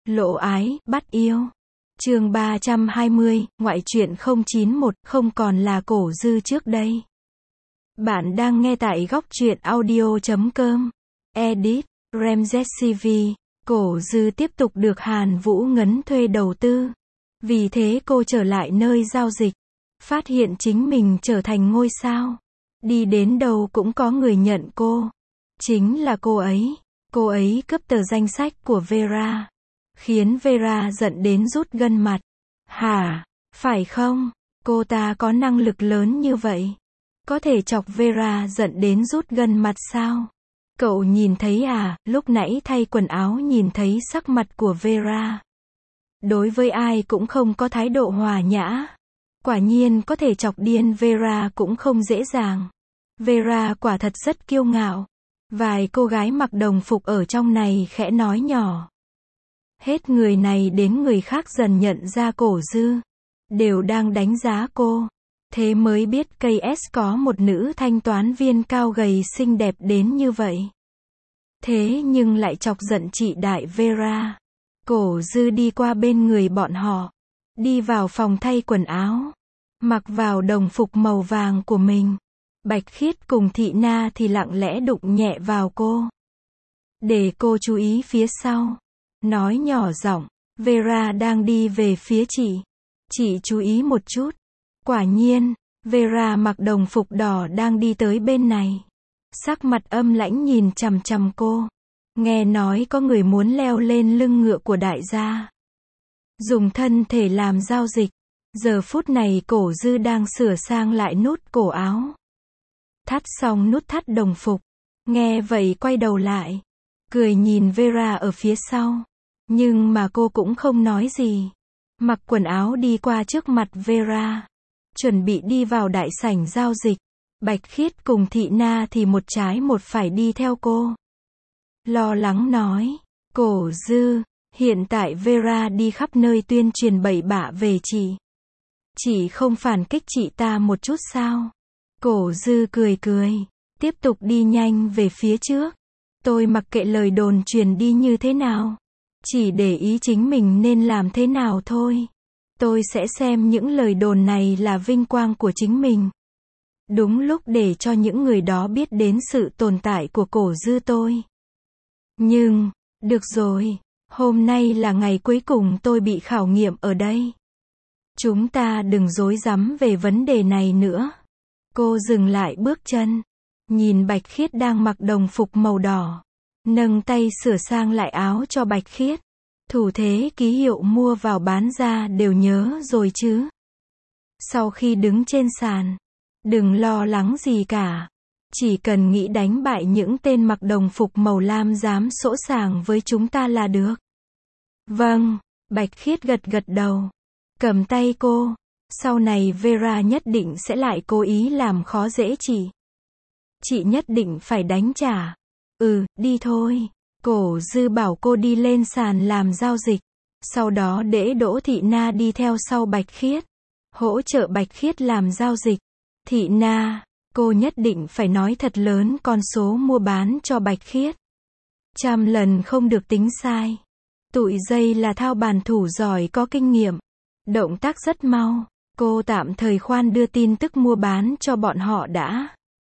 Lộ ái, bắt yêu. Chương 320, ngoại truyện 091, không còn là Cổ Dư trước đây. Bạn đang nghe tại góc truyện audio.com. Edit, Ramses CV. Cổ Dư tiếp tục được Hàn Vũ Ngấn thuê đầu tư. Vì thế cô trở lại nơi giao dịch. Phát hiện chính mình trở thành ngôi sao. Đi đến đâu cũng có người nhận cô. Chính là cô ấy. Cô ấy cướp tờ danh sách của Vera. Khiến Vera giận đến rút gân mặt. Hả? Phải không? Cô ta có năng lực lớn như vậy. Có thể chọc Vera giận đến rút gân mặt sao? Cậu nhìn thấy à, lúc nãy thay quần áo nhìn thấy sắc mặt của Vera. Đối với ai cũng không có thái độ hòa nhã. Quả nhiên có thể chọc điên Vera cũng không dễ dàng. Vera quả thật rất kiêu ngạo. Vài cô gái mặc đồng phục ở trong này khẽ nói nhỏ. Hết người này đến người khác dần nhận ra Cổ Dư. Đều đang đánh giá cô. Thế mới biết KS có một nữ thanh toán viên cao gầy xinh đẹp đến như vậy. Thế nhưng lại chọc giận chị đại Vera. Cổ Dư đi qua bên người bọn họ. Đi vào phòng thay quần áo. Mặc vào đồng phục màu vàng của mình. Bạch Khiết cùng Thị Na thì lặng lẽ đụng nhẹ vào cô. Để cô chú ý phía sau. Nói nhỏ giọng, Vera đang đi về phía chị. Chị chú ý một chút. Quả nhiên, Vera mặc đồng phục đỏ đang đi tới bên này. Sắc mặt âm lãnh nhìn chằm chằm cô. Nghe nói có người muốn leo lên lưng ngựa của đại gia. Dùng thân thể làm giao dịch. Giờ phút này Cổ Dư đang sửa sang lại nút cổ áo. Thắt xong nút thắt đồng phục. Nghe vậy quay đầu lại. Cười nhìn Vera ở phía sau. Nhưng mà cô cũng không nói gì. Mặc quần áo đi qua trước mặt Vera. Chuẩn bị đi vào đại sảnh giao dịch. Bạch Khiết cùng Thị Na thì một trái một phải đi theo cô. Lo lắng nói. Cổ Dư, hiện tại Vera đi khắp nơi tuyên truyền bậy bạ về chị. Chị không phản kích chị ta một chút sao? Cổ Dư cười cười. Tiếp tục đi nhanh về phía trước. Tôi mặc kệ lời đồn truyền đi như thế nào. Chỉ để ý chính mình nên làm thế nào thôi. Tôi sẽ xem những lời đồn này là vinh quang của chính mình. Đúng lúc để cho những người đó biết đến sự tồn tại của Cổ Dư tôi. Nhưng, được rồi, hôm nay là ngày cuối cùng tôi bị khảo nghiệm ở đây. Chúng ta đừng rối rắm về vấn đề này nữa. Cô dừng lại bước chân. Nhìn Bạch Khiết đang mặc đồng phục màu đỏ. Nâng tay sửa sang lại áo cho Bạch Khiết. Thủ thế ký hiệu mua vào bán ra đều nhớ rồi chứ. Sau khi đứng trên sàn, đừng lo lắng gì cả. Chỉ cần nghĩ đánh bại những tên mặc đồng phục màu lam dám sỗ sàng với chúng ta là được. Vâng, Bạch Khiết gật gật đầu. Cầm tay cô. Sau này Vera nhất định sẽ lại cố ý làm khó dễ chị. Chị nhất định phải đánh trả. Đi thôi. Cổ Dư bảo cô đi lên sàn làm giao dịch. Sau đó để Đỗ Thị Na đi theo sau Bạch Khiết. Hỗ trợ Bạch Khiết làm giao dịch. Thị Na, cô nhất định phải nói thật lớn con số mua bán cho Bạch Khiết. 100 lần không được tính sai. Tụi dây là thao bàn thủ giỏi có kinh nghiệm. Động tác rất mau. Cô tạm thời khoan đưa tin tức mua bán cho bọn họ đã.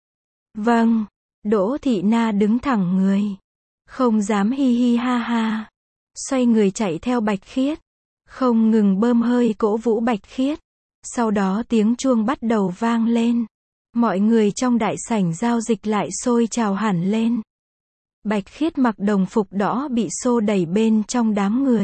Vâng. Đỗ Thị Na đứng thẳng người. Không dám hi hi ha ha. Xoay người chạy theo Bạch Khiết. Không ngừng bơm hơi cổ vũ Bạch Khiết. Sau đó tiếng chuông bắt đầu vang lên. Mọi người trong đại sảnh giao dịch lại xôi trào hẳn lên. Bạch Khiết mặc đồng phục đỏ bị xô đẩy bên trong đám người.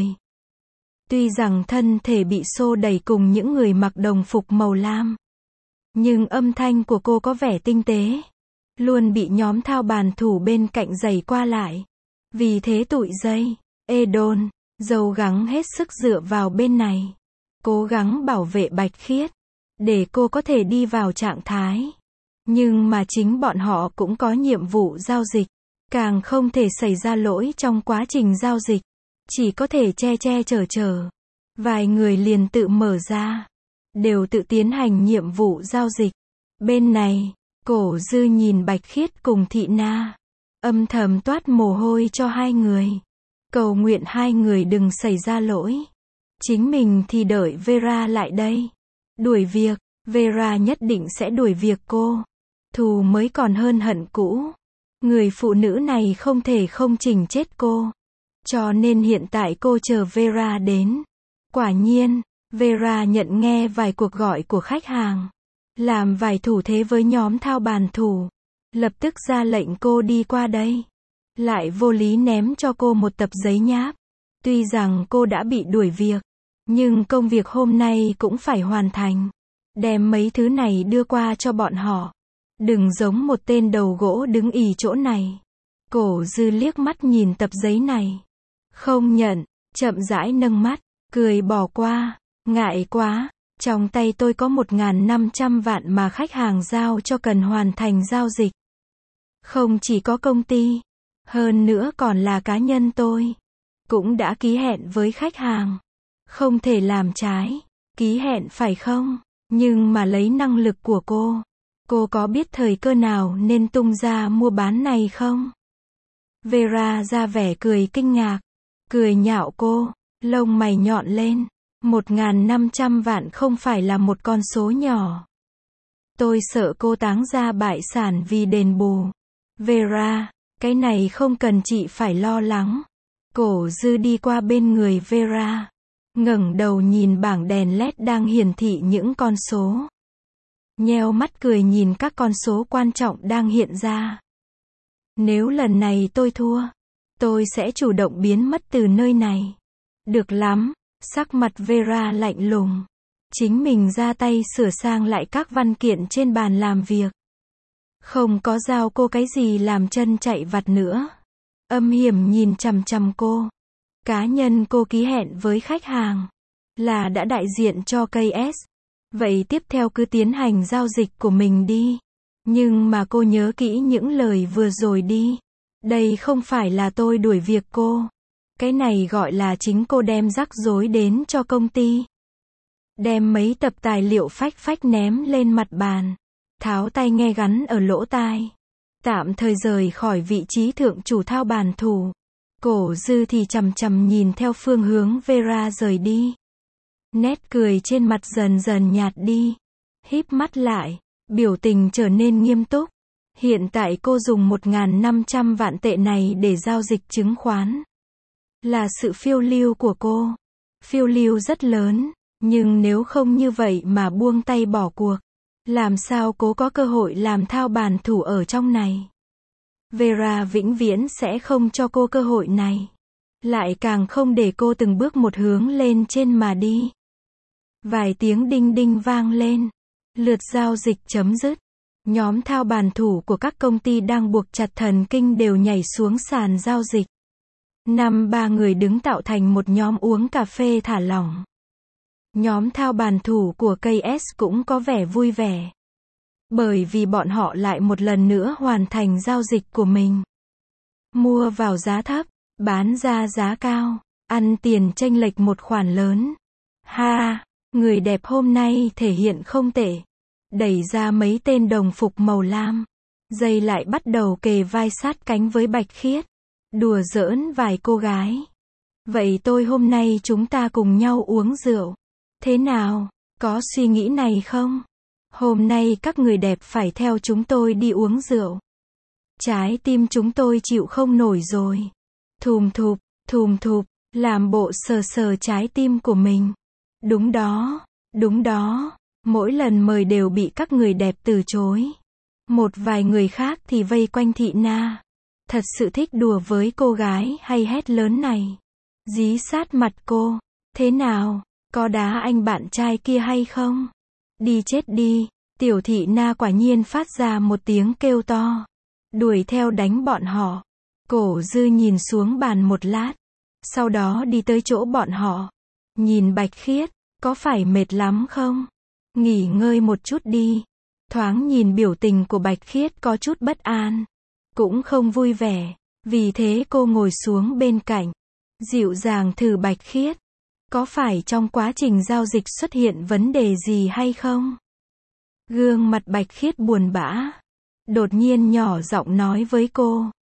Tuy rằng thân thể bị xô đẩy cùng những người mặc đồng phục màu lam. Nhưng âm thanh của cô có vẻ tinh tế. Luôn bị nhóm thao bàn thủ bên cạnh giày qua lại. Vì thế tụi dây, Edon, dâu gắng hết sức dựa vào bên này. Cố gắng bảo vệ Bạch Khiết. Để cô có thể đi vào trạng thái. Nhưng mà chính bọn họ cũng có nhiệm vụ giao dịch. Càng không thể xảy ra lỗi trong quá trình giao dịch. Chỉ có thể che che chở. Vài người liền tự mở ra. Đều tự tiến hành nhiệm vụ giao dịch. Bên này, Cổ Dư nhìn Bạch Khiết cùng Thị Na. Âm thầm toát mồ hôi cho hai người. cầu nguyện hai người đừng xảy ra lỗi. Chính mình thì đợi Vera lại đây. Đuổi việc, Vera nhất định sẽ đuổi việc cô. Thù mới còn hơn hận cũ. Người phụ nữ này không thể không chỉnh chết cô. Cho nên hiện tại cô chờ Vera đến. Quả nhiên, Vera nhận nghe vài cuộc gọi của khách hàng. Làm vài thủ thế với nhóm thao bàn thủ. Lập tức ra lệnh cô đi qua đây. Lại vô lý ném cho cô một tập giấy nháp. Tuy rằng cô đã bị đuổi việc, nhưng công việc hôm nay cũng phải hoàn thành. Đem mấy thứ này đưa qua cho bọn họ. Đừng giống một tên đầu gỗ đứng ì chỗ này. Cổ Dư liếc mắt nhìn tập giấy này. Không nhận, chậm rãi nâng mắt, cười bỏ qua. Ngại quá, trong tay tôi có 1.500 vạn mà khách hàng giao cho cần hoàn thành giao dịch. Không chỉ có công ty, hơn nữa còn là cá nhân tôi. Cũng đã ký hẹn với khách hàng. Không thể làm trái. Ký hẹn phải không? Nhưng mà lấy năng lực của cô có biết thời cơ nào nên tung ra mua bán này không? Vera ra vẻ cười kinh ngạc. Cười nhạo cô. Lông mày nhọn lên. 1.500 vạn không phải là một con số nhỏ. Tôi sợ cô táng ra bại sản vì đền bù. Vera, cái này không cần chị phải lo lắng. Cổ Dư đi qua bên người Vera. Ngẩng đầu nhìn bảng đèn LED đang hiển thị những con số. Nheo mắt cười nhìn các con số quan trọng đang hiện ra. Nếu lần này tôi thua, tôi sẽ chủ động biến mất từ nơi này. Được lắm, sắc mặt Vera lạnh lùng. Chính mình ra tay sửa sang lại các văn kiện trên bàn làm việc. Không có giao cô cái gì làm chân chạy vặt nữa. Âm hiểm nhìn chằm chằm cô. Cá nhân cô ký hẹn với khách hàng là đã đại diện cho KS. Vậy tiếp theo cứ tiến hành giao dịch của mình đi. Nhưng mà cô nhớ kỹ những lời vừa rồi đi. Đây không phải là tôi đuổi việc cô. Cái này gọi là chính cô đem rắc rối đến cho công ty. Đem mấy tập tài liệu phách phách ném lên mặt bàn. Tháo tai nghe gắn ở lỗ tai. Tạm thời rời khỏi vị trí thượng chủ thao bàn thủ. Cổ Dư thì chằm chằm nhìn theo phương hướng Vera rời đi. Nét cười trên mặt dần dần nhạt đi. Híp mắt lại, biểu tình trở nên nghiêm túc. Hiện tại cô dùng 1.500 vạn tệ này để giao dịch chứng khoán. Là sự phiêu lưu của cô. Phiêu lưu rất lớn, nhưng nếu không như vậy mà buông tay bỏ cuộc, làm sao cô có cơ hội làm thao bàn thủ ở trong này. Vera vĩnh viễn sẽ không cho cô cơ hội này. Lại càng không để cô từng bước một hướng lên trên mà đi. Vài tiếng đinh đinh vang lên. Lượt giao dịch chấm dứt. Nhóm thao bàn thủ của các công ty đang buộc chặt thần kinh đều nhảy xuống sàn giao dịch. 5-3 người đứng tạo thành một nhóm uống cà phê thả lỏng. Nhóm thao bàn thủ của KS cũng có vẻ vui vẻ. Bởi vì bọn họ lại một lần nữa hoàn thành giao dịch của mình. Mua vào giá thấp, bán ra giá cao, ăn tiền chênh lệch một khoản lớn. Ha, người đẹp hôm nay thể hiện không tệ. Đẩy ra mấy tên đồng phục màu lam. Dây lại bắt đầu kề vai sát cánh với Bạch Khiết. Đùa giỡn vài cô gái. Vậy tôi hôm nay chúng ta cùng nhau uống rượu. Thế nào, có suy nghĩ này không? Hôm nay các người đẹp phải theo chúng tôi đi uống rượu. Trái tim chúng tôi chịu không nổi rồi. Thùm thụp, làm bộ sờ sờ trái tim của mình. Đúng đó, mỗi lần mời đều bị các người đẹp từ chối. Một vài người khác thì vây quanh Thị Na. Thật sự thích đùa với cô gái hay hét lớn này. Dí sát mặt cô. Thế nào, có đá anh bạn trai kia hay không? Đi chết đi. Tiểu Thị Na quả nhiên phát ra một tiếng kêu to. Đuổi theo đánh bọn họ. Cổ Dư nhìn xuống bàn một lát. Sau đó đi tới chỗ bọn họ. Nhìn Bạch Khiết, có phải mệt lắm không? Nghỉ ngơi một chút đi. Thoáng nhìn biểu tình của Bạch Khiết có chút bất an. Cũng không vui vẻ. Vì thế cô ngồi xuống bên cạnh. Dịu dàng thử Bạch Khiết. Có phải trong quá trình giao dịch xuất hiện vấn đề gì hay không? Gương mặt Bạch Khiết buồn bã. Đột nhiên nhỏ giọng nói với cô.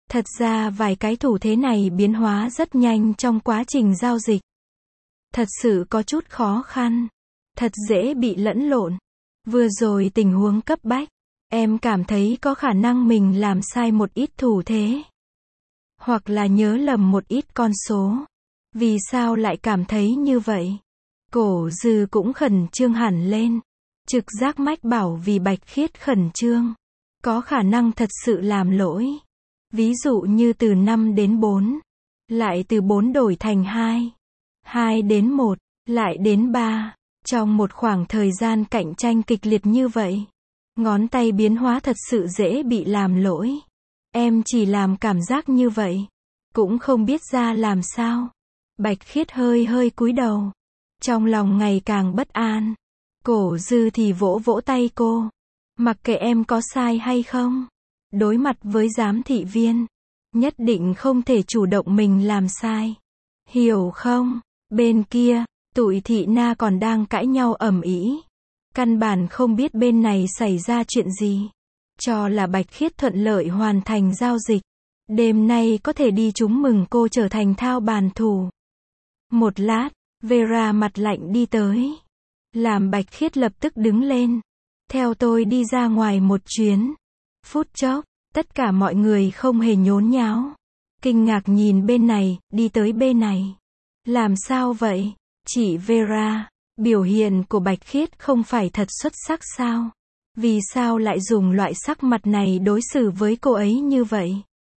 Thật ra vài cái thủ thế này biến hóa rất nhanh trong quá trình giao dịch. Thật sự có chút khó khăn. Thật dễ bị lẫn lộn. Vừa rồi tình huống cấp bách. Em cảm thấy có khả năng mình làm sai một ít thủ thế. Hoặc là nhớ lầm một ít con số. Vì sao lại cảm thấy như vậy? Cổ Dư cũng khẩn trương hẳn lên. Trực giác mách bảo vì Bạch Khiết khẩn trương. Có khả năng thật sự làm lỗi. Ví dụ như từ 5 đến 4. Lại từ 4 đổi thành 2. 2 đến 1. Lại đến 3. Trong một khoảng thời gian cạnh tranh kịch liệt như vậy. Ngón tay biến hóa thật sự dễ bị làm lỗi. Em chỉ làm cảm giác như vậy. Cũng không biết ra làm sao. Bạch Khiết hơi hơi cúi đầu. Trong lòng ngày càng bất an. Cổ Dư thì vỗ vỗ tay cô. Mặc kệ em có sai hay không. Đối mặt với giám thị viên. Nhất định không thể chủ động mình làm sai. Hiểu không? Bên kia, tụi Thị Na còn đang cãi nhau ầm ĩ. Căn bản không biết bên này xảy ra chuyện gì. Cho là Bạch Khiết thuận lợi hoàn thành giao dịch. Đêm nay có thể đi chúng mừng cô trở thành thao bàn thủ. Một lát, Vera mặt lạnh đi tới. Làm Bạch Khiết lập tức đứng lên. Theo tôi đi ra ngoài một chuyến. Phút chốc, tất cả mọi người không hề nhốn nháo. Kinh ngạc nhìn bên này, đi tới bên này. Làm sao vậy? Chị Vera, biểu hiện của Bạch Khiết không phải thật xuất sắc sao? Vì sao lại dùng loại sắc mặt này đối xử với cô ấy như vậy?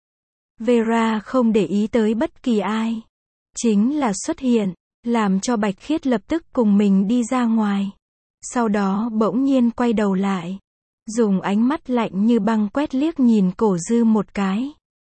Vera không để ý tới bất kỳ ai. Chính là xuất hiện, làm cho Bạch Khiết lập tức cùng mình đi ra ngoài. Sau đó bỗng nhiên quay đầu lại. Dùng ánh mắt lạnh như băng quét liếc nhìn Cổ Dư một cái.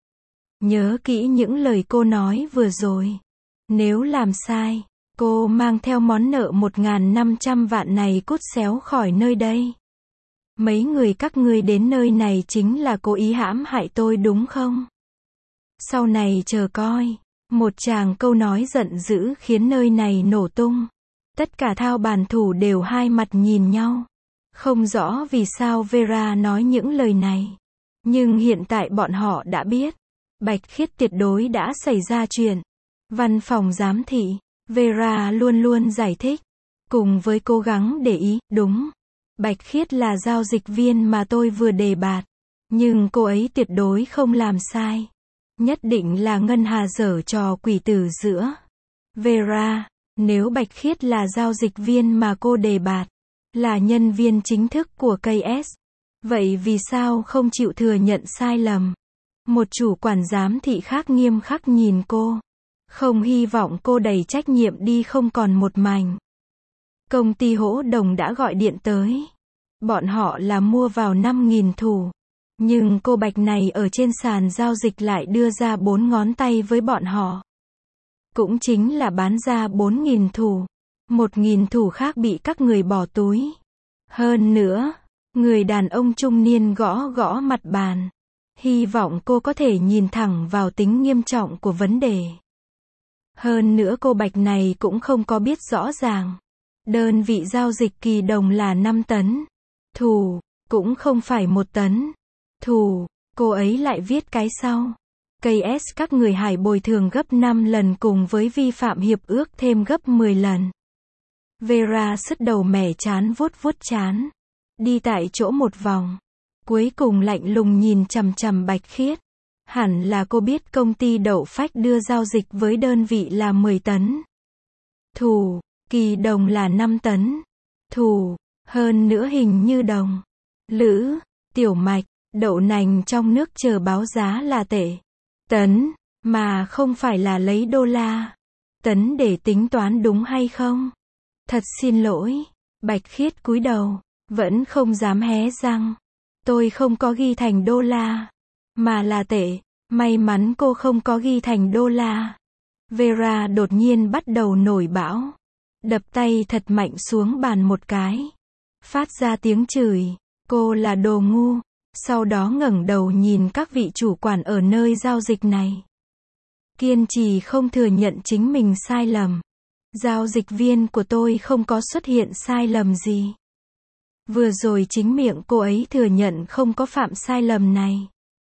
Nhớ kỹ những lời cô nói vừa rồi. Nếu làm sai, cô mang theo món nợ 1.500 vạn này cút xéo khỏi nơi đây. Mấy người các ngươi đến nơi này chính là cố ý hãm hại tôi đúng không? Sau này chờ coi. Một tràng câu nói giận dữ khiến nơi này nổ tung. Tất cả thao bàn thủ đều hai mặt nhìn nhau. Không rõ vì sao Vera nói những lời này. Nhưng hiện tại bọn họ đã biết. Bạch Khiết tuyệt đối đã xảy ra chuyện. Văn phòng giám thị, Vera luôn luôn giải thích. Cùng với cố gắng để ý, đúng. Bạch Khiết là giao dịch viên mà tôi vừa đề bạt. Nhưng cô ấy tuyệt đối không làm sai. Nhất định là Ngân Hà giở trò quỷ tử giữa. Vera, nếu Bạch Khiết là giao dịch viên mà cô đề bạt, là nhân viên chính thức của KS, vậy vì sao không chịu thừa nhận sai lầm? Một chủ quản giám thị khác nghiêm khắc nhìn cô. Không hy vọng cô đẩy trách nhiệm đi không còn một mảnh. Công ty hỗ đồng đã gọi điện tới. Bọn họ là mua vào 5.000 thủ. Nhưng cô Bạch này ở trên sàn giao dịch lại đưa ra 4 ngón tay với bọn họ. Cũng chính là bán ra 4.000 thủ. 1.000 thủ khác bị các người bỏ túi. Hơn nữa, người đàn ông trung niên gõ gõ mặt bàn. Hy vọng cô có thể nhìn thẳng vào tính nghiêm trọng của vấn đề. Hơn nữa cô Bạch này cũng không có biết rõ ràng. Đơn vị giao dịch kỳ đồng là 5 tấn. Thủ, cũng không phải 1 tấn. Thủ, cô ấy lại viết cái sau. KS các người hải bồi thường gấp 5 lần cùng với vi phạm hiệp ước thêm gấp 10 lần. Vera sứt đầu mẻ chán vuốt vuốt chán. Đi tại chỗ một vòng. Cuối cùng lạnh lùng nhìn chằm chằm Bạch Khiết. Hẳn là cô biết công ty đậu phách đưa giao dịch với đơn vị là 10 tấn. Thủ, kỳ đồng là 5 tấn. Thủ, hơn nữa hình như đồng. Lữ, tiểu mạch, đậu nành trong nước chờ báo giá là tệ. Tấn, mà không phải là lấy đô la. Tấn để tính toán đúng hay không? Thật xin lỗi. Bạch Khiết cúi đầu, vẫn không dám hé răng. Tôi không có ghi thành đô la, mà là tệ. May mắn cô không có ghi thành đô la. Vera đột nhiên bắt đầu nổi bão. Đập tay thật mạnh xuống bàn một cái. Phát ra tiếng chửi. Cô là đồ ngu. Sau đó ngẩng đầu nhìn các vị chủ quản ở nơi giao dịch này. Kiên trì không thừa nhận chính mình sai lầm. Giao dịch viên của tôi không có xuất hiện sai lầm gì. Vừa rồi chính miệng cô ấy thừa nhận không có phạm sai lầm này.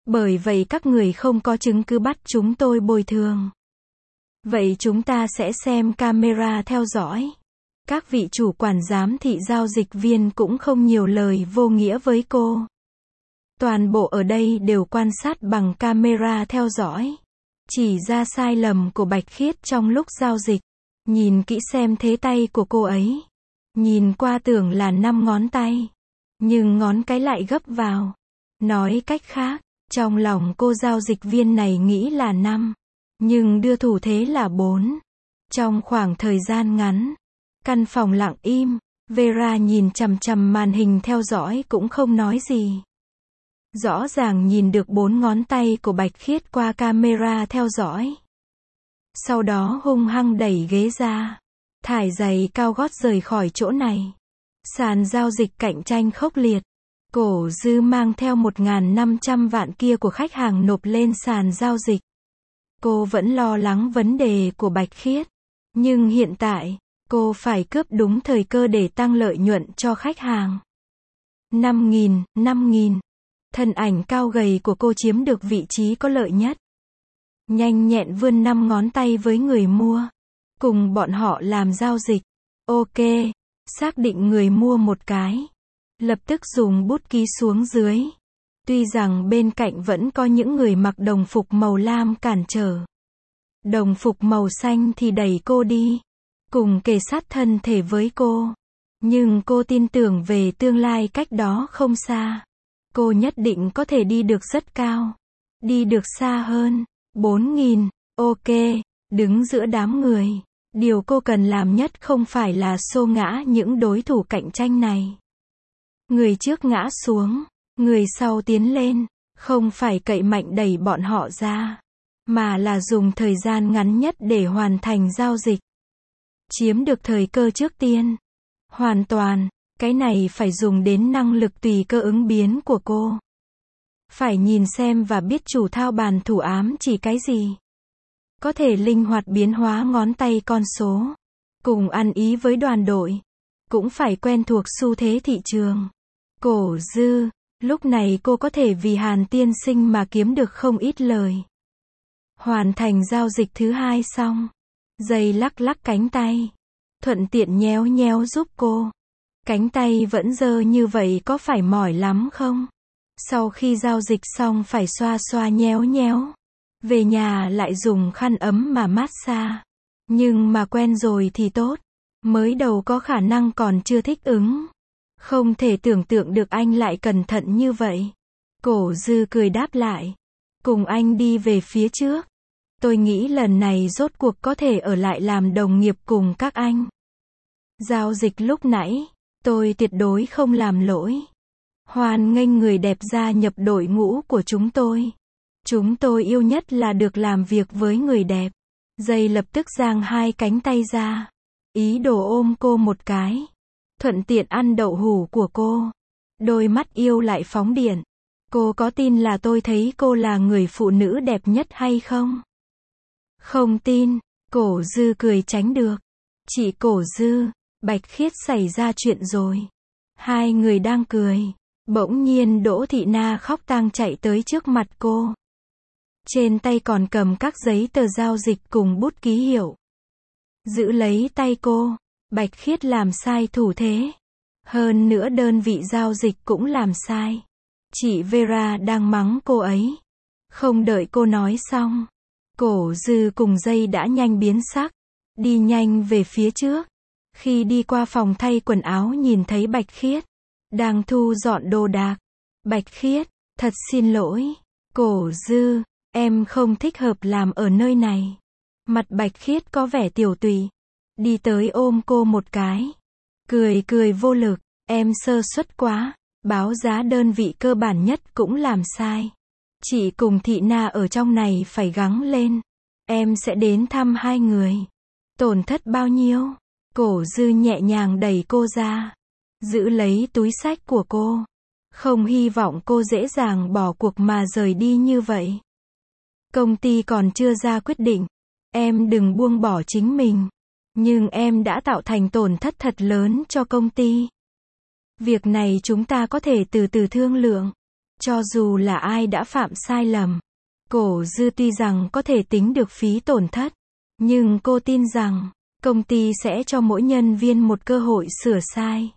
Bởi vậy các người không có chứng cứ bắt chúng tôi bồi thường. Vậy chúng ta sẽ xem camera theo dõi. Các vị chủ quản giám thị giao dịch viên cũng không nhiều lời vô nghĩa với cô. Toàn bộ ở đây đều quan sát bằng camera theo dõi. Chỉ ra sai lầm của Bạch Khiết trong lúc giao dịch. Nhìn kỹ xem thế tay của cô ấy. Nhìn qua tưởng là 5 ngón tay. Nhưng ngón cái lại gấp vào. Nói cách khác, trong lòng cô giao dịch viên này nghĩ là 5. Nhưng đưa thủ thế là 4. Trong khoảng thời gian ngắn, căn phòng lặng im. Vera nhìn chằm chằm màn hình theo dõi cũng không nói gì. Rõ ràng nhìn được 4 ngón tay của Bạch Khiết qua camera theo dõi. Sau đó hung hăng đẩy ghế ra. Thải giày cao gót rời khỏi chỗ này. Sàn giao dịch cạnh tranh khốc liệt. Cổ Dư mang theo 1.500 vạn kia của khách hàng nộp lên sàn giao dịch. Cô vẫn lo lắng vấn đề của Bạch Khiết. Nhưng hiện tại, cô phải cướp đúng thời cơ để tăng lợi nhuận cho khách hàng. 5.000. Thân ảnh cao gầy của cô chiếm được vị trí có lợi nhất. Nhanh nhẹn vươn 5 ngón tay với người mua. Cùng bọn họ làm giao dịch. Ok. Xác định người mua một cái. Lập tức dùng bút ký xuống dưới. Tuy rằng bên cạnh vẫn có những người mặc đồng phục màu lam cản trở. Đồng phục màu xanh thì đẩy cô đi. Cùng kề sát thân thể với cô. Nhưng cô tin tưởng về tương lai cách đó không xa. Cô nhất định có thể đi được rất cao. Đi được xa hơn. 4.000. Ok. Đứng giữa đám người. Điều cô cần làm nhất không phải là xô ngã những đối thủ cạnh tranh này. Người trước ngã xuống. Người sau tiến lên. Không phải cậy mạnh đẩy bọn họ ra. Mà là dùng thời gian ngắn nhất để hoàn thành giao dịch. Chiếm được thời cơ trước tiên. Hoàn toàn. Cái này phải dùng đến năng lực tùy cơ ứng biến của cô. Phải nhìn xem và biết chủ thao bàn thủ ám chỉ cái gì. Có thể linh hoạt biến hóa ngón tay con số. Cùng ăn ý với đoàn đội. Cũng phải quen thuộc xu thế thị trường. Cổ Dư. Lúc này cô có thể vì Hàn tiên sinh mà kiếm được không ít lời. Hoàn thành giao dịch thứ 2 xong. Giày lắc lắc cánh tay. Thuận tiện nhéo nhéo giúp cô. Cánh tay vẫn dơ như vậy có phải mỏi lắm không? Sau khi giao dịch xong phải xoa xoa nhéo nhéo. Về nhà lại dùng khăn ấm mà massage. Nhưng mà quen rồi thì tốt. Mới đầu có khả năng còn chưa thích ứng. Không thể tưởng tượng được anh lại cẩn thận như vậy. Cổ Dư cười đáp lại. Cùng anh đi về phía trước. Tôi nghĩ lần này rốt cuộc có thể ở lại làm đồng nghiệp cùng các anh. Giao dịch lúc nãy, tôi tuyệt đối không làm lỗi. Hoan nghênh người đẹp gia nhập đội ngũ của chúng tôi. Chúng tôi yêu nhất là được làm việc với người đẹp. Dây lập tức giang 2 cánh tay ra. Ý đồ ôm cô một cái. Thuận tiện ăn đậu hủ của cô. Đôi mắt yêu lại phóng điện. Cô có tin là tôi thấy cô là người phụ nữ đẹp nhất hay không? Không tin. Cổ Dư cười tránh được. Chị Cổ Dư, Bạch Khiết xảy ra chuyện rồi. Hai người đang cười. Bỗng nhiên Đỗ Thị Na khóc tang chạy tới trước mặt cô. Trên tay còn cầm các giấy tờ giao dịch cùng bút ký hiệu. Giữ lấy tay cô. Bạch Khiết làm sai thủ thế. Hơn nữa đơn vị giao dịch cũng làm sai. Chị Vera đang mắng cô ấy. Không đợi cô nói xong. Cổ Dư cùng dây đã nhanh biến sắc. Đi nhanh về phía trước. Khi đi qua phòng thay quần áo nhìn thấy Bạch Khiết. Đang thu dọn đồ đạc. Bạch Khiết, thật xin lỗi. Cổ Dư, em không thích hợp làm ở nơi này. Mặt Bạch Khiết có vẻ tiểu tụy. Đi tới ôm cô một cái. Cười vô lực. Em sơ suất quá. Báo giá đơn vị cơ bản nhất cũng làm sai. Chị cùng Thị Na ở trong này phải gắng lên. Em sẽ đến thăm hai người. Tổn thất bao nhiêu? Cổ Dư nhẹ nhàng đẩy cô ra. Giữ lấy túi xách của cô. Không hy vọng cô dễ dàng bỏ cuộc mà rời đi như vậy. Công ty còn chưa ra quyết định. Em đừng buông bỏ chính mình. Nhưng em đã tạo thành tổn thất thật lớn cho công ty. Việc này chúng ta có thể từ từ thương lượng. Cho dù là ai đã phạm sai lầm, Cổ Dư tuy rằng có thể tính được phí tổn thất, nhưng cô tin rằng, công ty sẽ cho mỗi nhân viên một cơ hội sửa sai.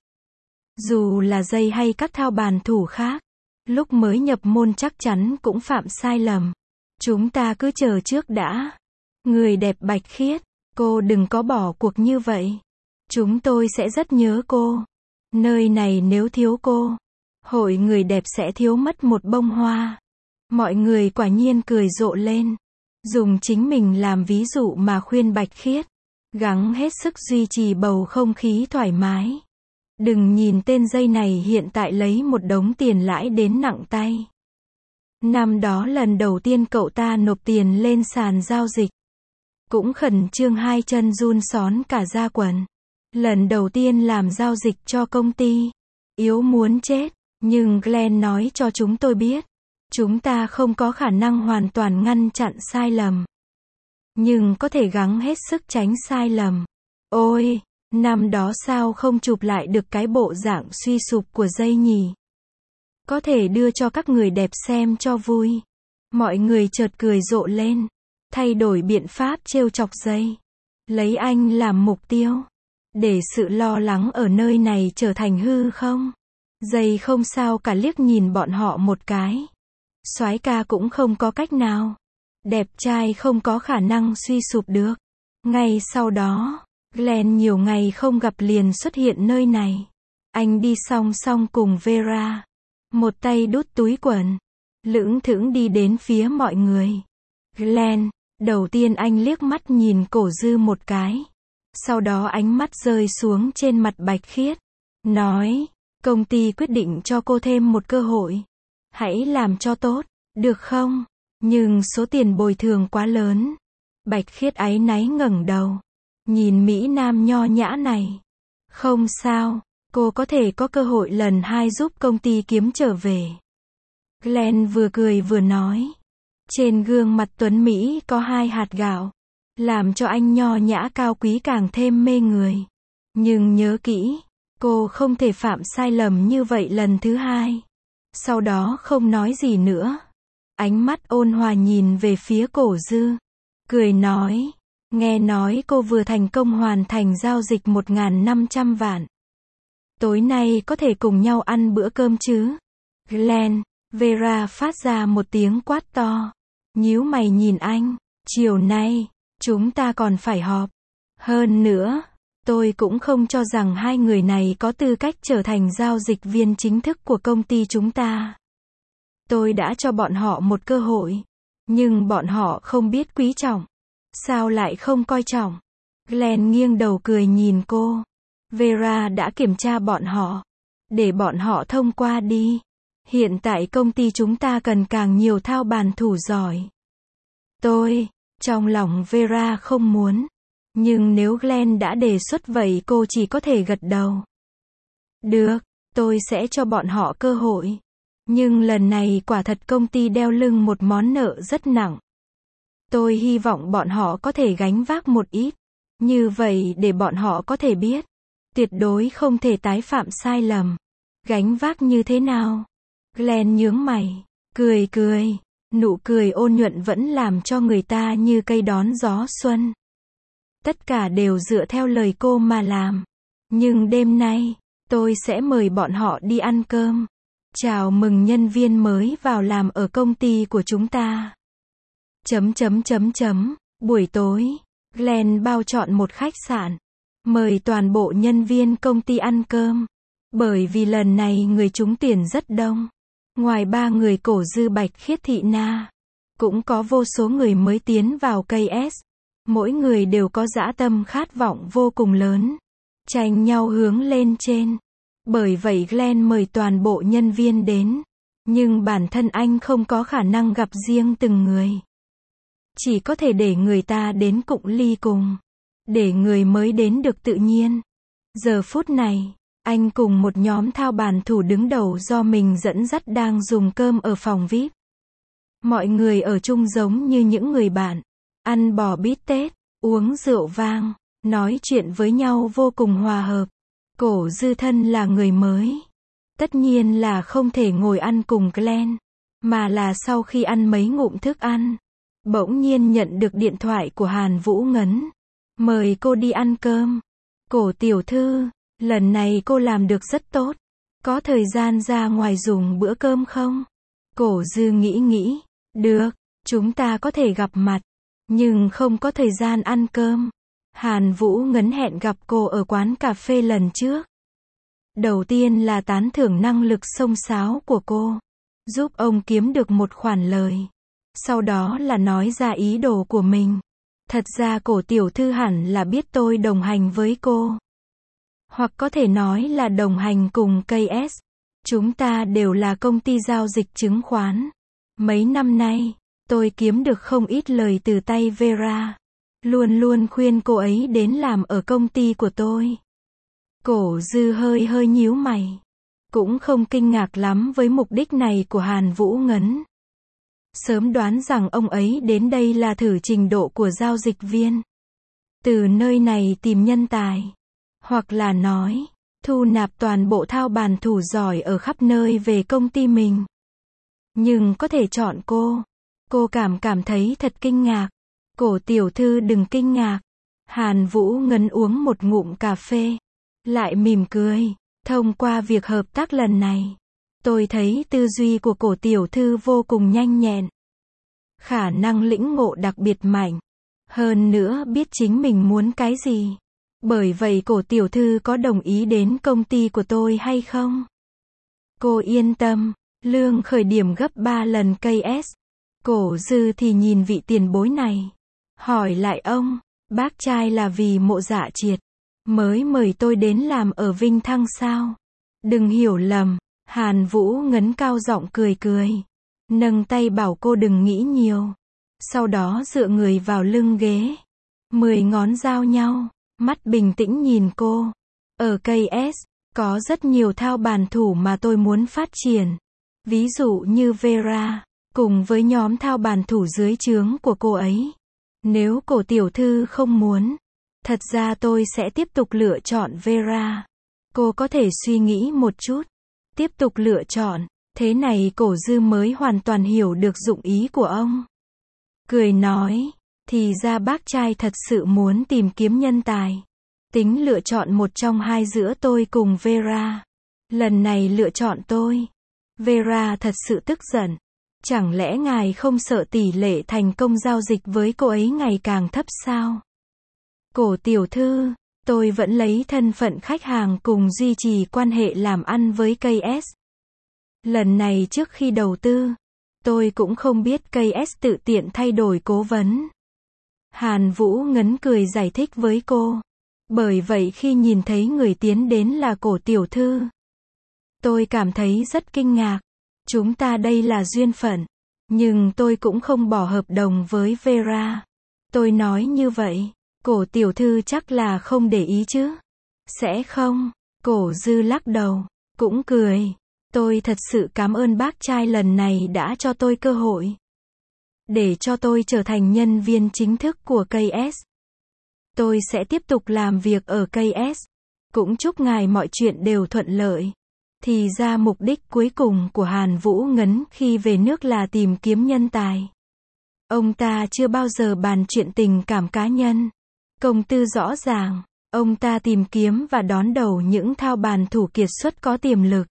Dù là Jay hay các thao bàn thủ khác, lúc mới nhập môn chắc chắn cũng phạm sai lầm. Chúng ta cứ chờ trước đã. Người đẹp Bạch Khiết, cô đừng có bỏ cuộc như vậy. Chúng tôi sẽ rất nhớ cô. Nơi này nếu thiếu cô, hội người đẹp sẽ thiếu mất một bông hoa. Mọi người quả nhiên cười rộ lên. Dùng chính mình làm ví dụ mà khuyên Bạch Khiết. Gắng hết sức duy trì bầu không khí thoải mái. Đừng nhìn tên Jay này hiện tại lấy một đống tiền lãi đến nặng tay. Năm đó lần đầu tiên cậu ta nộp tiền lên sàn giao dịch, cũng khẩn trương hai chân run xón cả da quần. Lần đầu tiên làm giao dịch cho công ty, yếu muốn chết, nhưng Glenn nói cho chúng tôi biết, chúng ta không có khả năng hoàn toàn ngăn chặn sai lầm, nhưng có thể gắng hết sức tránh sai lầm. Ôi, năm đó sao không chụp lại được cái bộ dạng suy sụp của Jay nhỉ? Có thể đưa cho các người đẹp xem cho vui. Mọi người chợt cười rộ lên, thay đổi biện pháp trêu chọc Jay, lấy anh làm mục tiêu, để sự lo lắng ở nơi này trở thành hư không. Jay không sao cả, liếc nhìn bọn họ một cái. Soái ca cũng không có cách nào. Đẹp trai không có khả năng suy sụp được. Ngay sau đó, Glenn nhiều ngày không gặp liền xuất hiện nơi này. Anh đi song song cùng Vera, một tay đút túi quần, lững thững đi đến phía mọi người. Glenn, đầu tiên anh liếc mắt nhìn Cổ Dư một cái. Sau đó ánh mắt rơi xuống trên mặt Bạch Khiết. Nói, công ty quyết định cho cô thêm một cơ hội. Hãy làm cho tốt, được không? Nhưng số tiền bồi thường quá lớn. Bạch Khiết áy náy ngẩng đầu, nhìn Mỹ Nam nho nhã này. Không sao, cô có thể có cơ hội lần hai giúp công ty kiếm trở về. Glenn vừa cười vừa nói. Trên gương mặt tuấn Mỹ có hai hạt gạo, làm cho anh nho nhã cao quý càng thêm mê người. Nhưng nhớ kỹ, cô không thể phạm sai lầm như vậy lần thứ hai. Sau đó không nói gì nữa. Ánh mắt ôn hòa nhìn về phía Cổ Dư, cười nói, nghe nói cô vừa thành công hoàn thành giao dịch 1.500 vạn. Tối nay có thể cùng nhau ăn bữa cơm chứ? Glenn, Vera phát ra một tiếng quát to, nhíu mày nhìn anh, chiều nay, chúng ta còn phải họp. Hơn nữa, tôi cũng không cho rằng hai người này có tư cách trở thành giao dịch viên chính thức của công ty chúng ta. Tôi đã cho bọn họ một cơ hội, nhưng bọn họ không biết quý trọng. Sao lại không coi trọng? Glenn nghiêng đầu cười nhìn cô. Vera đã kiểm tra bọn họ, để bọn họ thông qua đi. Hiện tại công ty chúng ta cần càng nhiều thao bàn thủ giỏi. Trong lòng Vera không muốn. Nhưng nếu Glenn đã đề xuất vậy cô chỉ có thể gật đầu. Được, tôi sẽ cho bọn họ cơ hội. Nhưng lần này quả thật công ty đeo lưng một món nợ rất nặng. Tôi hy vọng bọn họ có thể gánh vác một ít. Như vậy để bọn họ có thể biết. Tuyệt đối không thể tái phạm sai lầm. Gánh vác như thế nào? Glenn nhướng mày, cười. Nụ cười ôn nhuận vẫn làm cho người ta như cây đón gió xuân. Tất cả đều dựa theo lời cô mà làm. Nhưng đêm nay, tôi sẽ mời bọn họ đi ăn cơm. Chào mừng nhân viên mới vào làm ở công ty của chúng ta. Buổi tối, Glenn bao chọn một khách sạn. Mời toàn bộ nhân viên công ty ăn cơm. Bởi vì lần này người trúng tuyển rất đông. Ngoài 3 người Cổ Dư, Bạch Khiết, Thị Na, cũng có vô số người mới tiến vào KS. Mỗi người đều có dã tâm khát vọng vô cùng lớn, tranh nhau hướng lên trên. Bởi vậy Glenn mời toàn bộ nhân viên đến. Nhưng bản thân anh không có khả năng gặp riêng từng người. Chỉ có thể để người ta đến cụng ly cùng. Để người mới đến được tự nhiên. Giờ phút này, anh cùng một nhóm thao bàn thủ đứng đầu do mình dẫn dắt đang dùng cơm ở phòng VIP. Mọi người ở chung giống như những người bạn. Ăn bò bít tết, uống rượu vang, nói chuyện với nhau vô cùng hòa hợp. Cổ Dư thân là người mới. Tất nhiên là không thể ngồi ăn cùng Glenn, mà là sau khi ăn mấy ngụm thức ăn, bỗng nhiên nhận được điện thoại của Hàn Vũ Ngấn. Mời cô đi ăn cơm. Cổ tiểu thư, lần này cô làm được rất tốt. Có thời gian ra ngoài dùng bữa cơm không? Cổ Dư nghĩ, được, chúng ta có thể gặp mặt, nhưng không có thời gian ăn cơm. Hàn Vũ Ngấn hẹn gặp cô ở quán cà phê lần trước. Đầu tiên là tán thưởng năng lực xông xáo của cô, giúp ông kiếm được một khoản lời. Sau đó là nói ra ý đồ của mình. Thật ra cổ tiểu thư hẳn là biết tôi đồng hành với cô. Hoặc có thể nói là đồng hành cùng KS. Chúng ta đều là công ty giao dịch chứng khoán. Mấy năm nay, tôi kiếm được không ít lời từ tay Vera. Luôn luôn khuyên cô ấy đến làm ở công ty của tôi. Cổ Dư hơi nhíu mày. Cũng không kinh ngạc lắm với mục đích này của Hàn Vũ Ngấn. Sớm đoán rằng ông ấy đến đây là thử trình độ của giao dịch viên. Từ nơi này tìm nhân tài. Hoặc là nói, thu nạp toàn bộ thao bàn thủ giỏi ở khắp nơi về công ty mình. Nhưng có thể chọn cô. Cô cảm thấy thật kinh ngạc. Cổ tiểu thư đừng kinh ngạc. Hàn Vũ Ngấn uống một ngụm cà phê. Lại mỉm cười. Thông qua việc hợp tác lần này, tôi thấy tư duy của cổ tiểu thư vô cùng nhanh nhẹn. Khả năng lĩnh ngộ đặc biệt mạnh. Hơn nữa biết chính mình muốn cái gì. Bởi vậy cổ tiểu thư có đồng ý đến công ty của tôi hay không? Cô yên tâm, lương khởi điểm gấp 3 lần KS. Cổ Dư thì nhìn vị tiền bối này. Hỏi lại ông, bác trai là vì Mộ Dạ Triệt mới mời tôi đến làm ở Vinh Thăng sao? Đừng hiểu lầm. Hàn Vũ Ngấn cao giọng cười. Nâng tay bảo cô đừng nghĩ nhiều. Sau đó dựa người vào lưng ghế. 10 ngón giao nhau. Mắt bình tĩnh nhìn cô. Ở KS, có rất nhiều thao bàn thủ mà tôi muốn phát triển. Ví dụ như Vera, cùng với nhóm thao bàn thủ dưới trướng của cô ấy. Nếu cổ tiểu thư không muốn, thật ra tôi sẽ tiếp tục lựa chọn Vera. Cô có thể suy nghĩ một chút. Tiếp tục lựa chọn. Thế này Cổ Dư mới hoàn toàn hiểu được dụng ý của ông. Cười nói, thì ra bác trai thật sự muốn tìm kiếm nhân tài. Tính lựa chọn một trong hai giữa tôi cùng Vera. Lần này lựa chọn tôi. Vera thật sự tức giận. Chẳng lẽ ngài không sợ tỷ lệ thành công giao dịch với cô ấy ngày càng thấp sao? Cổ tiểu thư, tôi vẫn lấy thân phận khách hàng cùng duy trì quan hệ làm ăn với KS. Lần này trước khi đầu tư, tôi cũng không biết KS tự tiện thay đổi cố vấn. Hàn Vũ Ngấn cười giải thích với cô. Bởi vậy khi nhìn thấy người tiến đến là cổ tiểu thư, tôi cảm thấy rất kinh ngạc. Chúng ta đây là duyên phận. Nhưng tôi cũng không bỏ hợp đồng với Vera. Tôi nói như vậy, cổ tiểu thư chắc là không để ý chứ? Sẽ không. Cổ Dư lắc đầu, cũng cười. Tôi thật sự cảm ơn bác trai lần này đã cho tôi cơ hội. Để cho tôi trở thành nhân viên chính thức của KS. Tôi sẽ tiếp tục làm việc ở KS. Cũng chúc ngài mọi chuyện đều thuận lợi. Thì ra mục đích cuối cùng của Hàn Vũ Ngấn khi về nước là tìm kiếm nhân tài. Ông ta chưa bao giờ bàn chuyện tình cảm cá nhân. Công tư rõ ràng, ông ta tìm kiếm và đón đầu những thao bàn thủ kiệt xuất có tiềm lực.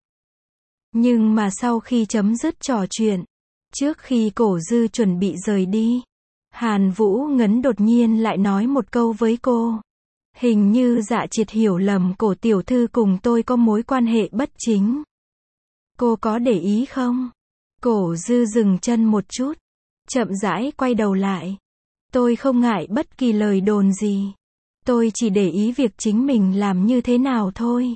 Nhưng mà sau khi chấm dứt trò chuyện, trước khi Cổ Dư chuẩn bị rời đi, Hàn Vũ Ngấn đột nhiên lại nói một câu với cô. Hình như Dạ Triệt hiểu lầm cổ tiểu thư cùng tôi có mối quan hệ bất chính. Cô có để ý không? Cổ Dư dừng chân một chút, chậm rãi quay đầu lại. Tôi không ngại bất kỳ lời đồn gì. Tôi chỉ để ý việc chính mình làm như thế nào thôi.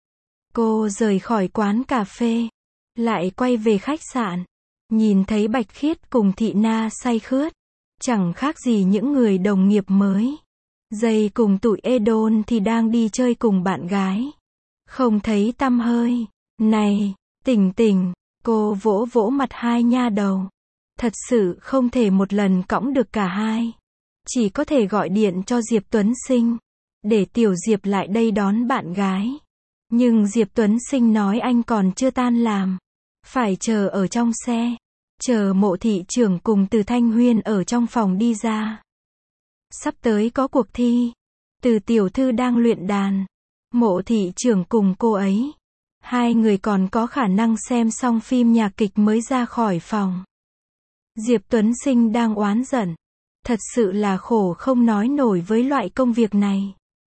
Cô rời khỏi quán cà phê, lại quay về khách sạn. Nhìn thấy Bạch Khiết cùng Thị Na say khướt, chẳng khác gì những người đồng nghiệp mới. Dây cùng tụi Edon thì đang đi chơi cùng bạn gái. Không thấy tăm hơi. Này, tỉnh, cô vỗ vỗ mặt hai nha đầu. Thật sự không thể một lần cõng được cả hai. Chỉ có thể gọi điện cho Diệp Tuấn Sinh, để Tiểu Diệp lại đây đón bạn gái. Nhưng Diệp Tuấn Sinh nói anh còn chưa tan làm. Phải chờ ở trong xe. Chờ Mộ thị trưởng cùng Từ Thanh Huyên ở trong phòng đi ra. Sắp tới có cuộc thi. Từ tiểu thư đang luyện đàn. Mộ thị trưởng cùng cô ấy. Hai người còn có khả năng xem xong phim nhạc kịch mới ra khỏi phòng. Diệp Tuấn Sinh đang oán giận. Thật sự là khổ không nói nổi với loại công việc này.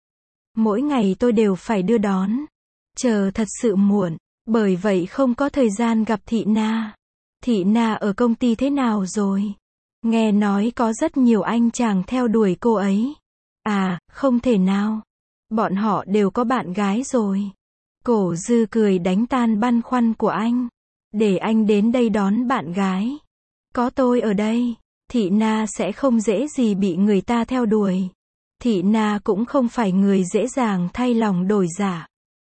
Mỗi ngày tôi đều phải đưa đón. Chờ thật sự muộn. Bởi vậy không có thời gian gặp Thị Na. Thị Na ở công ty thế nào rồi? Nghe nói có rất nhiều anh chàng theo đuổi cô ấy. À, không thể nào. Bọn họ đều có bạn gái rồi. Cổ Dư cười đánh tan băn khoăn của anh. Để anh đến đây đón bạn gái. Có tôi ở đây, Thị Na sẽ không dễ gì bị người ta theo đuổi. Thị Na cũng không phải người dễ dàng thay lòng đổi dạ.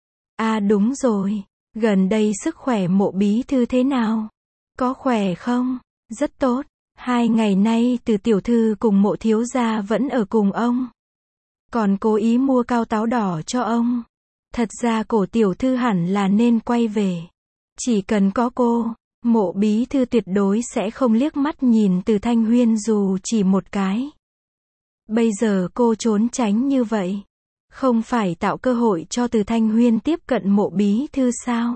À đúng rồi, gần đây sức khỏe Mộ bí thư thế nào? Có khỏe không? Rất tốt. 2 ngày nay Từ tiểu thư cùng Mộ thiếu gia vẫn ở cùng ông. Còn cố ý mua cao táo đỏ cho ông. Thật ra Cổ tiểu thư hẳn là nên quay về. Chỉ cần có cô, Mộ bí thư tuyệt đối sẽ không liếc mắt nhìn Từ Thanh Huyên dù chỉ một cái. Bây giờ cô trốn tránh như vậy, không phải tạo cơ hội cho Từ Thanh Huyên tiếp cận Mộ bí thư sao?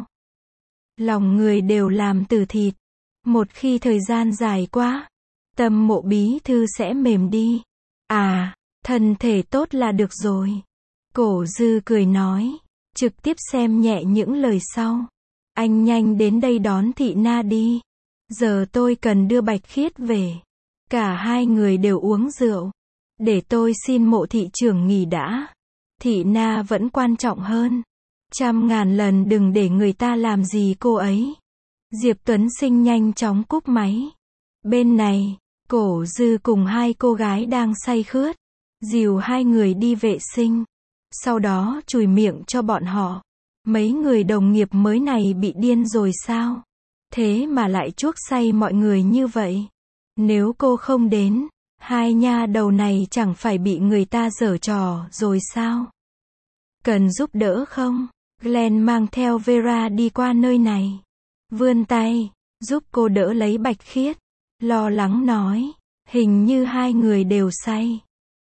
Lòng người đều làm từ thịt. Một khi thời gian dài quá, tâm Mộ bí thư sẽ mềm đi. À, thân thể tốt là được rồi. Cổ Dư cười nói, trực tiếp xem nhẹ những lời sau. Anh nhanh đến đây đón Thị Na đi. Giờ tôi cần đưa Bạch Khiết về. Cả hai người đều uống rượu. Để tôi xin Mộ thị trưởng nghỉ đã. Thị Na vẫn quan trọng hơn. 100.000 lần đừng để người ta làm gì cô ấy. Diệp Tuấn Sinh nhanh chóng cúp máy. Bên này, Cổ Dư cùng hai cô gái đang say khướt. Dìu hai người đi vệ sinh. Sau đó chùi miệng cho bọn họ. Mấy người đồng nghiệp mới này bị điên rồi sao? Thế mà lại chuốc say mọi người như vậy. Nếu cô không đến, hai nha đầu này chẳng phải bị người ta giở trò rồi sao? Cần giúp đỡ không? Glenn mang theo Vera đi qua nơi này. Vươn tay, giúp cô đỡ lấy Bạch Khiết. Lo lắng nói, hình như hai người đều say.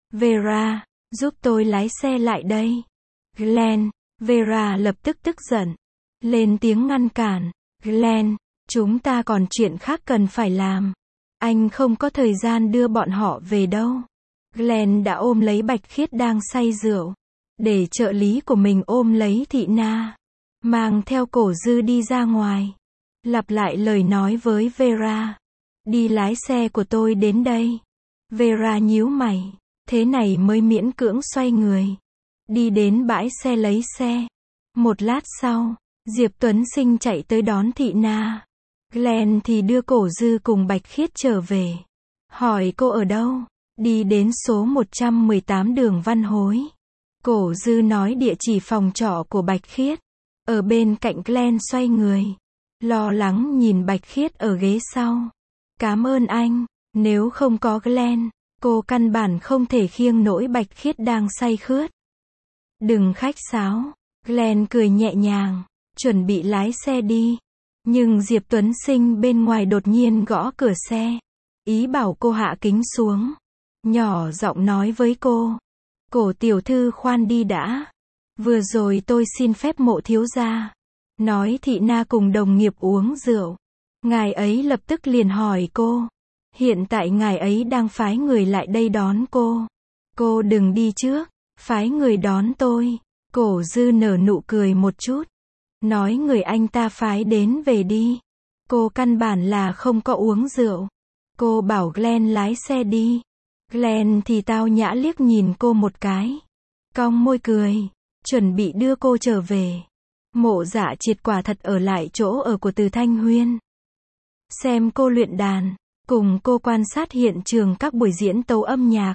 Vera, giúp tôi lái xe lại đây. Glenn. Vera lập tức tức giận. Lên tiếng ngăn cản. Glenn, chúng ta còn chuyện khác cần phải làm. Anh không có thời gian đưa bọn họ về đâu. Glenn đã ôm lấy Bạch Khiết đang say rượu. Để trợ lý của mình ôm lấy Thị Na. Mang theo Cổ Dư đi ra ngoài. Lặp lại lời nói với Vera. Đi lái xe của tôi đến đây. Vera nhíu mày. Thế này mới miễn cưỡng xoay người. Đi đến bãi xe lấy xe. Một lát sau, Diệp Tuấn Sinh chạy tới đón Thị Na. Glenn thì đưa Cổ Dư cùng Bạch Khiết trở về. Hỏi cô ở đâu? Đi đến số 118 đường Văn Hối. Cổ Dư nói địa chỉ phòng trọ của Bạch Khiết. Ở bên cạnh Glenn xoay người. Lo lắng nhìn Bạch Khiết ở ghế sau. Cảm ơn anh. Nếu không có Glenn, cô căn bản không thể khiêng nổi Bạch Khiết đang say khướt. Đừng khách sáo. Glenn cười nhẹ nhàng, chuẩn bị lái xe đi. Nhưng Diệp Tuấn Sinh bên ngoài đột nhiên gõ cửa xe. Ý bảo cô hạ kính xuống. Nhỏ giọng nói với cô. Cổ tiểu thư khoan đi đã. Vừa rồi tôi xin phép Mộ thiếu gia. Nói Thị Na cùng đồng nghiệp uống rượu. Ngài ấy lập tức liền hỏi cô. Hiện tại ngài ấy đang phái người lại đây đón cô. Cô đừng đi trước. Phái người đón tôi. Cổ Dư nở nụ cười một chút. Nói người anh ta phái đến về đi. Cô căn bản là không có uống rượu. Cô bảo Glenn lái xe đi. Glenn thì tao nhã liếc nhìn cô một cái. Cong môi cười. Chuẩn bị đưa cô trở về. Mộ Dạ Triệt quả thật ở lại chỗ ở của Từ Thanh Huyên. Xem cô luyện đàn. Cùng cô quan sát hiện trường các buổi diễn tấu âm nhạc.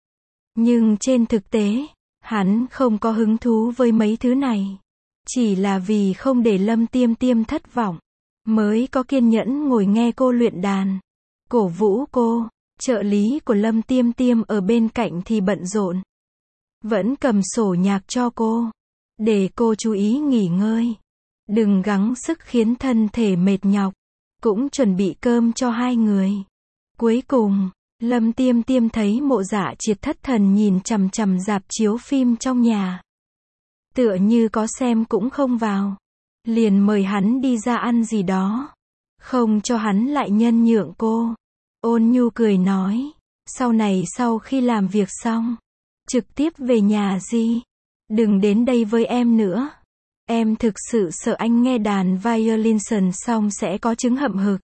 Nhưng trên thực tế, hắn không có hứng thú với mấy thứ này. Chỉ là vì không để Lâm Tiêm Tiêm thất vọng, mới có kiên nhẫn ngồi nghe cô luyện đàn. Cổ vũ cô. Trợ lý của Lâm Tiêm Tiêm ở bên cạnh thì bận rộn. Vẫn cầm sổ nhạc cho cô. Để cô chú ý nghỉ ngơi. Đừng gắng sức khiến thân thể mệt nhọc. Cũng chuẩn bị cơm cho hai người. Cuối cùng, Lâm Tiêm Tiêm thấy Mộ Dạ Triệt thất thần nhìn chằm chằm rạp chiếu phim trong nhà. Tựa như có xem cũng không vào. Liền mời hắn đi ra ăn gì đó. Không cho hắn lại nhân nhượng cô. Ôn nhu cười nói. Sau này sau khi làm việc xong, trực tiếp về nhà gì. Đừng đến đây với em nữa. Em thực sự sợ anh nghe đàn violin xong sẽ có chứng hậm hực.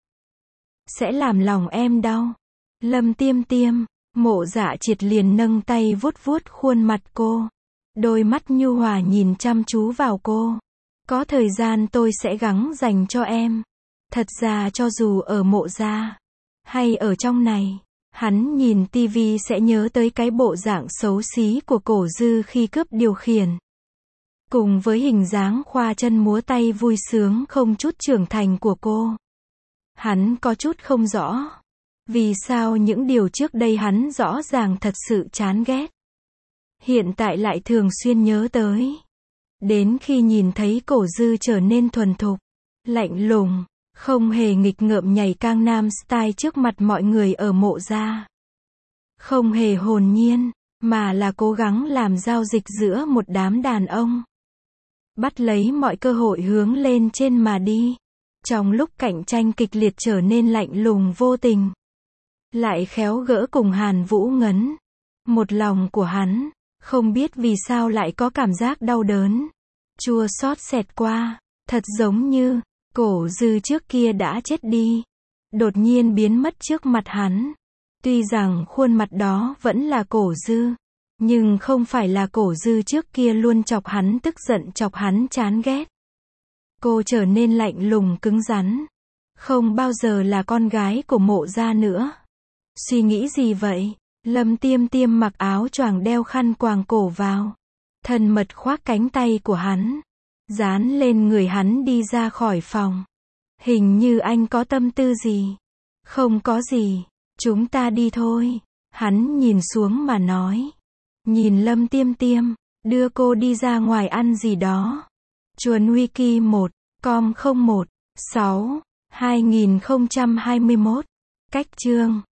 Sẽ làm lòng em đau. Lâm Tiêm Tiêm, Mộ Dạ Triệt liền nâng tay vuốt vuốt khuôn mặt cô. Đôi mắt nhu hòa nhìn chăm chú vào cô. Có thời gian tôi sẽ gắng dành cho em. Thật ra cho dù ở Mộ gia, hay ở trong này, hắn nhìn tivi sẽ nhớ tới cái bộ dạng xấu xí của Cổ Dư khi cướp điều khiển. Cùng với hình dáng khoa chân múa tay vui sướng không chút trưởng thành của cô. Hắn có chút không rõ. Vì sao những điều trước đây hắn rõ ràng thật sự chán ghét. Hiện tại lại thường xuyên nhớ tới. Đến khi nhìn thấy Cổ Dư trở nên thuần thục, lạnh lùng, không hề nghịch ngợm nhảy Gangnam Style trước mặt mọi người ở Mộ gia. Không hề hồn nhiên, mà là cố gắng làm giao dịch giữa một đám đàn ông. Bắt lấy mọi cơ hội hướng lên trên mà đi. Trong lúc cạnh tranh kịch liệt trở nên lạnh lùng vô tình. Lại khéo gỡ cùng Hàn Vũ Ngấn. Một lòng của hắn, không biết vì sao lại có cảm giác đau đớn. Chua xót xẹt qua, thật giống như, Cổ Dư trước kia đã chết đi. Đột nhiên biến mất trước mặt hắn. Tuy rằng khuôn mặt đó vẫn là Cổ Dư. Nhưng không phải là Cổ Dư trước kia luôn chọc hắn tức giận chọc hắn chán ghét. Cô trở nên lạnh lùng cứng rắn. Không bao giờ là con gái của Mộ gia nữa. Suy nghĩ gì vậy? Lâm Tiêm Tiêm mặc áo choàng đeo khăn quàng cổ vào. Thân mật khoác cánh tay của hắn. Dán lên người hắn đi ra khỏi phòng. Hình như anh có tâm tư gì? Không có gì. Chúng ta đi thôi. Hắn nhìn xuống mà nói. Nhìn Lâm Tiêm Tiêm, đưa cô đi ra ngoài ăn gì đó. Chuồn Wiki 1.com 01 6 2021. Cách chương